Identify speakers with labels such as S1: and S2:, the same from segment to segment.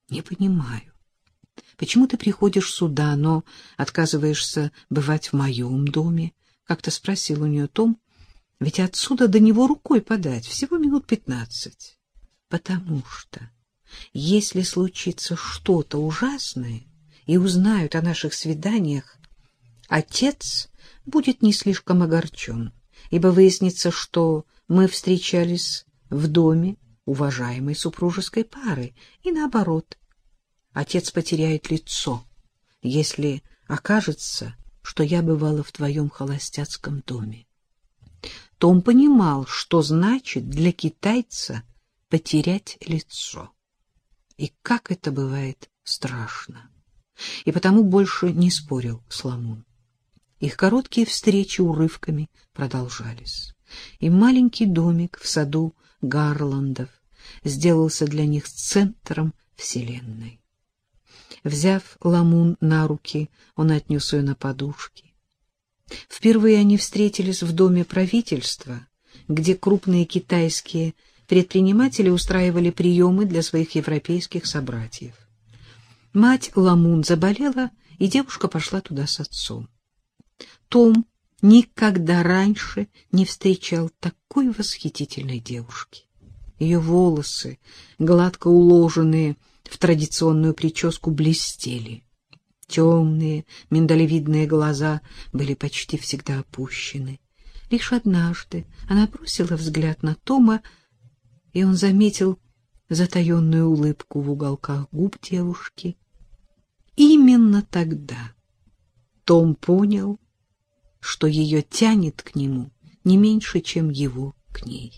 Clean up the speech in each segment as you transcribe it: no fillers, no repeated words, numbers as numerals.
S1: Не понимаю, почему ты приходишь сюда, но отказываешься бывать в моем доме? Как-то спросил у нее Том, ведь отсюда до него рукой подать, всего минут 15. Потому что, если случится что-то ужасное и узнают о наших свиданиях, отец будет не слишком огорчен, ибо выяснится, что мы встречались в доме уважаемой супружеской пары, и наоборот. Отец потеряет лицо, если окажется, что я бывала в твоем холостяцком доме. Том понимал, что значит для китайца потерять лицо. И как это бывает страшно. И потому больше не спорил с Ламун. Их короткие встречи урывками продолжались. И маленький домик в саду Гарландов сделался для них центром вселенной. Взяв Ламун на руки, он отнес ее на подушки. Впервые они встретились в доме правительства, где крупные китайские предприниматели устраивали приемы для своих европейских собратьев. Мать Ламун заболела, и девушка пошла туда с отцом. Том никогда раньше не встречал такой восхитительной девушки. Ее волосы, гладко уложенные в традиционную прическу, блестели. Темные, миндалевидные глаза были почти всегда опущены. Лишь однажды она бросила взгляд на Тома, и он заметил затаенную улыбку в уголках губ девушки. Именно тогда Том понял, что ее тянет к нему не меньше, чем его к ней.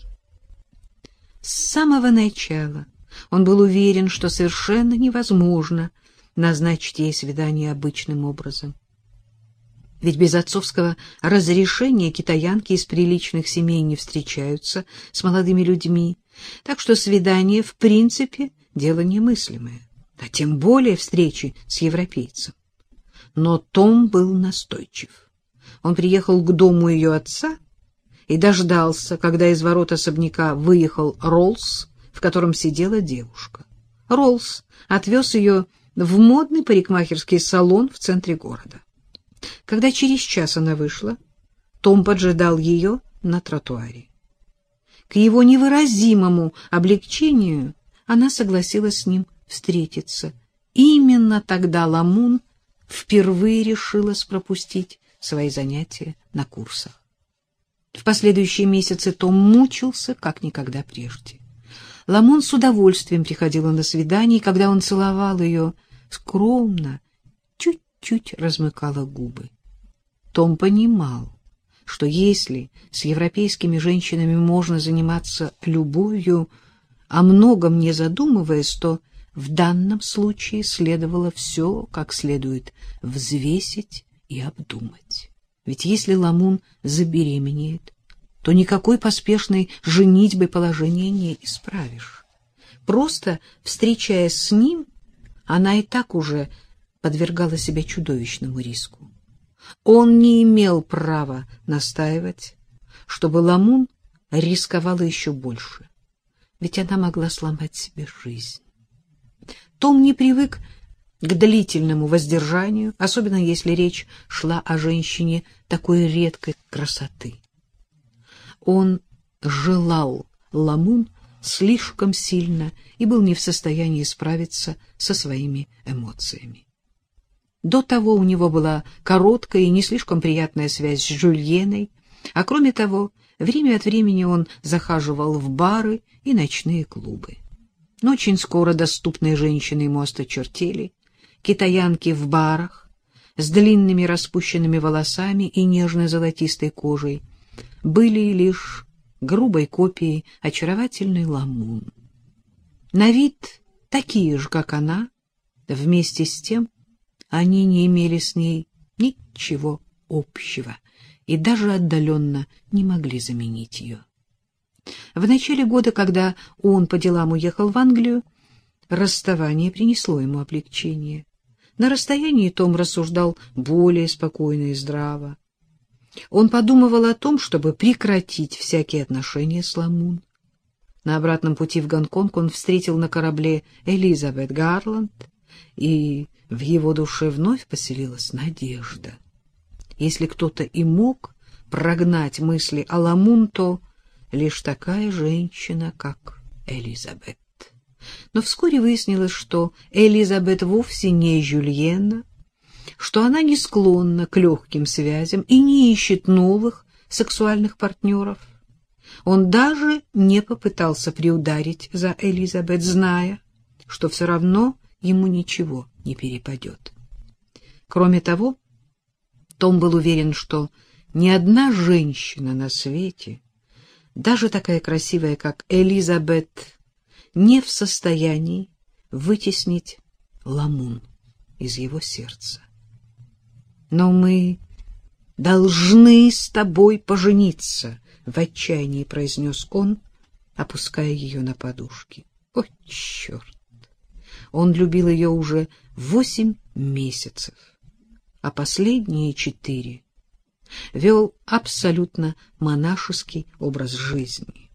S1: С самого начала он был уверен, что совершенно невозможно назначить ей свидание обычным образом. Ведь без отцовского разрешения китаянки из приличных семей не встречаются с молодыми людьми, так что свидание в принципе дело немыслимое, а тем более встречи с европейцем. Но Том был настойчив. Он приехал к дому ее отца и дождался, когда из ворот особняка выехал Роллс, в котором сидела девушка. Роллс отвез ее в модный парикмахерский салон в центре города. Когда через час она вышла, Том поджидал ее на тротуаре. К его невыразимому облегчению она согласилась с ним встретиться. Именно тогда Ламун впервые решилась пропустить свои занятия на курсах. В последующие месяцы Том мучился, как никогда прежде. Ламун с удовольствием приходила на свидание, и когда он целовал ее, скромно, чуть-чуть размыкала губы. Том понимал, что если с европейскими женщинами можно заниматься любовью, о многом не задумываясь, то в данном случае следовало все как следует взвесить и обдумать. Ведь если Ламун забеременеет, то никакой поспешной женитьбой положения не исправишь. Просто встречаясь с ним, она и так уже подвергала себя чудовищному риску. Он не имел права настаивать, чтобы Ламун рисковала еще больше, ведь она могла сломать себе жизнь. Том не привык к длительному воздержанию, особенно если речь шла о женщине такой редкой красоты. Он желал Ламун слишком сильно и был не в состоянии справиться со своими эмоциями. До того у него была короткая и не слишком приятная связь с Жюльеной, а кроме того, время от времени он захаживал в бары и ночные клубы. Но очень скоро доступные женщины ему осточертели. Китаянки в барах с длинными распущенными волосами и нежно-золотистой кожей были лишь грубой копией очаровательной Ламун. На вид такие же, как она, вместе с тем они не имели с ней ничего общего и даже отдаленно не могли заменить ее. В начале года, когда он по делам уехал в Англию, расставание принесло ему облегчение. На расстоянии Том рассуждал более спокойно и здраво. Он подумывал о том, чтобы прекратить всякие отношения с Ламун. На обратном пути в Гонконг он встретил на корабле Элизабет Гарланд, и в его душе вновь поселилась надежда. Если кто-то и мог прогнать мысли о Ламун, то лишь такая женщина, как Элизабет. Но вскоре выяснилось, что Элизабет вовсе не Жюльена, что она не склонна к легким связям и не ищет новых сексуальных партнеров. Он даже не попытался приударить за Элизабет, зная, что все равно ему ничего не перепадет. Кроме того, Том был уверен, что ни одна женщина на свете, даже такая красивая, как Элизабет, не в состоянии вытеснить Ламун из его сердца. «Но мы должны с тобой пожениться», — в отчаянии произнес он, опуская ее на подушки. О, черт! Он любил ее уже 8 месяцев, а последние 4 вел абсолютно монашеский образ жизни.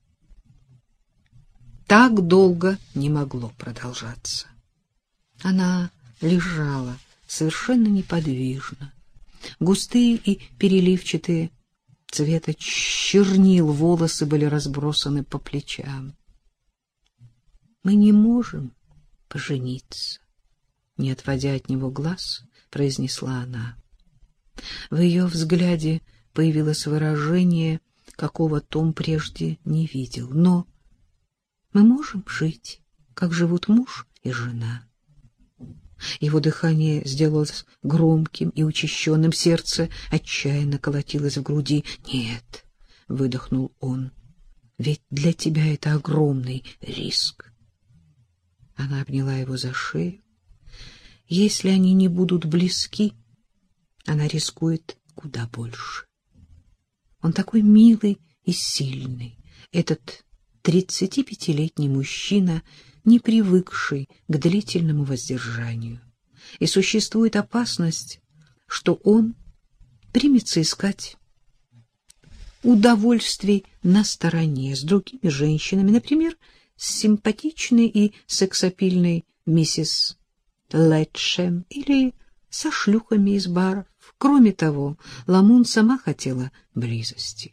S1: Так долго не могло продолжаться. Она лежала совершенно неподвижно. Густые и переливчатые цвета чернил волосы были разбросаны по плечам. «Мы не можем пожениться», — не отводя от него глаз, произнесла она. В ее взгляде появилось выражение, какого Том прежде не видел. «Но мы можем жить, как живут муж и жена». Его дыхание сделалось громким и учащенным, сердце отчаянно колотилось в груди. «Нет», — выдохнул он, — «ведь для тебя это огромный риск». Она обняла его за шею. Если они не будут близки, она рискует куда больше. Он такой милый и сильный, этот 35-летний мужчина, не привыкший к длительному воздержанию. И существует опасность, что он примется искать удовольствий на стороне с другими женщинами, например, с симпатичной и сексапильной миссис Лэтчем или со шлюхами из баров. Кроме того, Ламун сама хотела близости.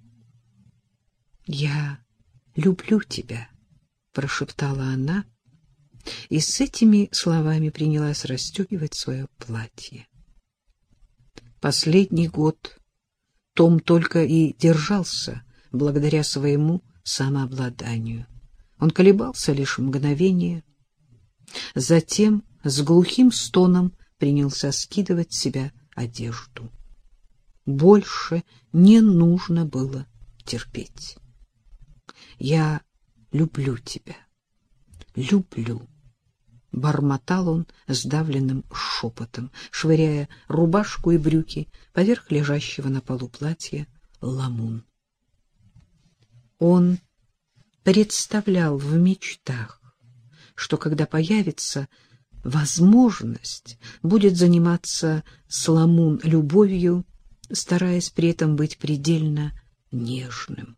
S1: «Я люблю тебя», — прошептала она, и с этими словами принялась расстегивать свое платье. Последний год Том только и держался благодаря своему самообладанию. Он колебался лишь мгновение, затем с глухим стоном принялся скидывать с себя одежду. Больше не нужно было терпеть. «Я люблю тебя, люблю», — бормотал он сдавленным шепотом, швыряя рубашку и брюки поверх лежащего на полу платья Ламун. Он представлял в мечтах, что когда появится возможность, будет заниматься с Ламун любовью, стараясь при этом быть предельно нежным.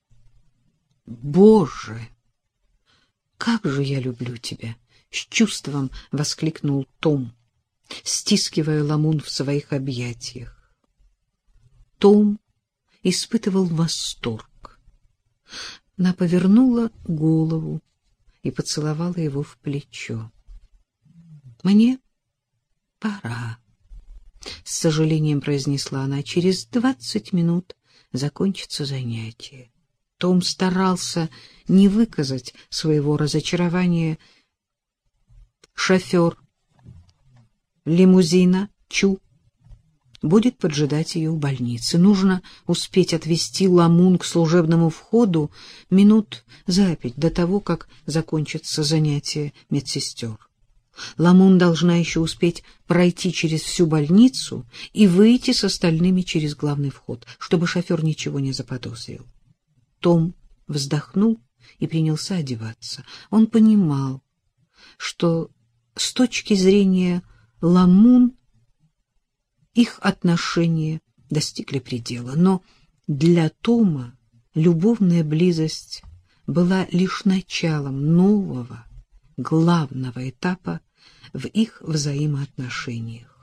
S1: «Боже, как же я люблю тебя!» — с чувством воскликнул Том, стискивая Ламун в своих объятиях. Том испытывал восторг. Она повернула голову и поцеловала его в плечо. «Мне пора», — с сожалением произнесла она. «Через 20 минут закончится занятие». Том старался не выказать своего разочарования. Шофер лимузина Чу будет поджидать ее у больницы. Нужно успеть отвезти Ламун к служебному входу минут за 5 до того, как закончится занятие медсестер. Ламун должна еще успеть пройти через всю больницу и выйти с остальными через главный вход, чтобы шофер ничего не заподозрил. Том вздохнул и принялся одеваться. Он понимал, что с точки зрения Ламун их отношения достигли предела, но для Тома любовная близость была лишь началом нового, главного этапа в их взаимоотношениях.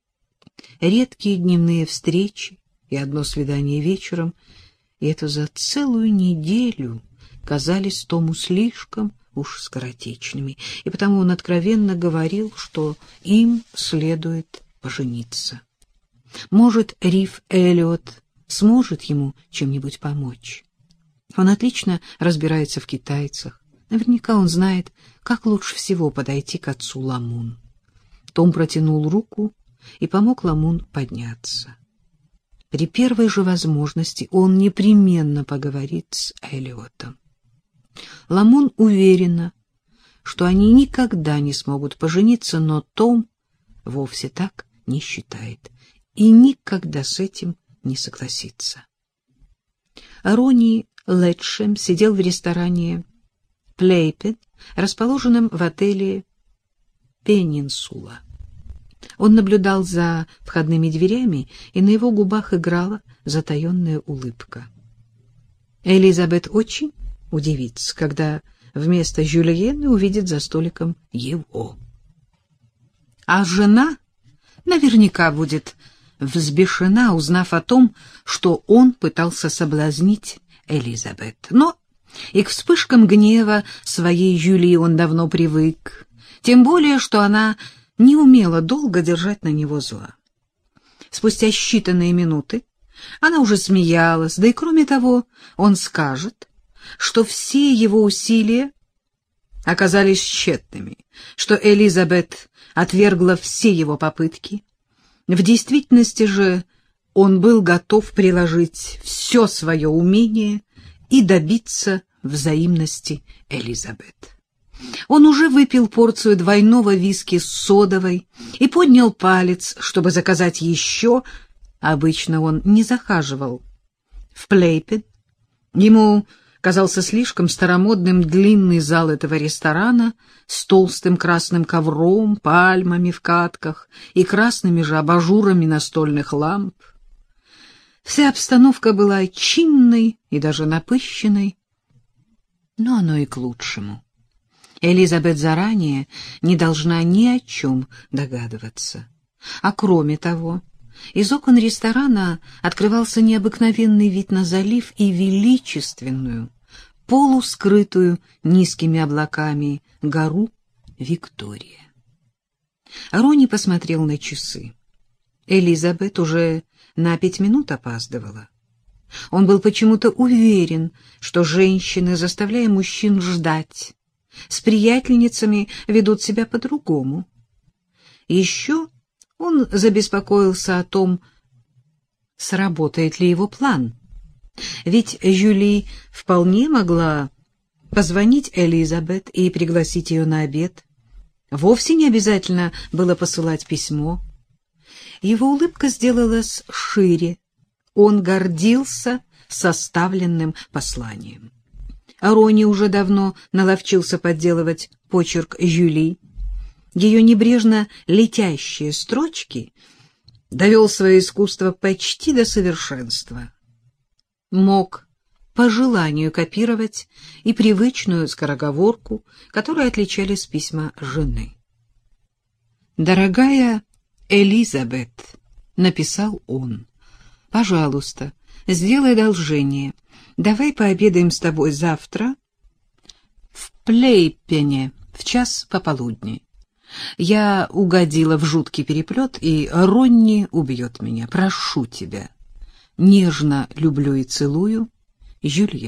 S1: Редкие дневные встречи и одно свидание вечером, и это за целую неделю, казались Тому слишком уж скоротечными, и потому он откровенно говорил, что им следует пожениться. Может, Риф Эллиот сможет ему чем-нибудь помочь. Он отлично разбирается в китайцах. Наверняка он знает, как лучше всего подойти к отцу Ламун. Том протянул руку и помог Ламун подняться. При первой же возможности он непременно поговорит с Эллиотом. Ламун уверена, что они никогда не смогут пожениться, но Том вовсе так не считает и никогда с этим не согласится. Ронни Летшем сидел в ресторане «Плейпед», расположенном в отеле «Пенинсула». Он наблюдал за входными дверями, и на его губах играла затаенная улыбка. Элизабет очень удивится, когда вместо Жюльена увидит за столиком его. А жена наверняка будет взбешена, узнав о том, что он пытался соблазнить Элизабет. Но и к вспышкам гнева своей Жюли он давно привык, тем более, что она не умела долго держать на него зла. Спустя считанные минуты она уже смеялась, да и кроме того, он скажет, что все его усилия оказались тщетными, что Элизабет отвергла все его попытки. В действительности же он был готов приложить все свое умение и добиться взаимности Элизабет. Он уже выпил порцию двойного виски с содовой и поднял палец, чтобы заказать еще. Обычно он не захаживал в Плейпед. Ему казался слишком старомодным длинный зал этого ресторана с толстым красным ковром, пальмами в катках и красными же абажурами настольных ламп. Вся обстановка была чинной и даже напыщенной, но оно и к лучшему. Элизабет заранее не должна ни о чем догадываться. А кроме того, из окон ресторана открывался необыкновенный вид на залив и величественную, полускрытую низкими облаками гору Виктория. Ронни посмотрел на часы. Элизабет уже на 5 минут опаздывала. Он был почему-то уверен, что женщины, заставляя мужчин ждать, с приятельницами ведут себя по-другому. Еще он забеспокоился о том, сработает ли его план. Ведь Жюли вполне могла позвонить Элизабет и пригласить ее на обед. Вовсе не обязательно было посылать письмо. Его улыбка сделалась шире. Он гордился составленным посланием. Ронни уже давно наловчился подделывать почерк Жюли. Ее небрежно летящие строчки довел свое искусство почти до совершенства. Мог по желанию копировать и привычную скороговорку, которой отличались письма жены. «Дорогая Элизабет», — написал он, — «пожалуйста, сделай одолжение. Давай пообедаем с тобой завтра в Плейпене в 1:00 пополудни. Я угодила в жуткий переплет, и Ронни убьет меня. Прошу тебя. Нежно люблю и целую, Жюльен».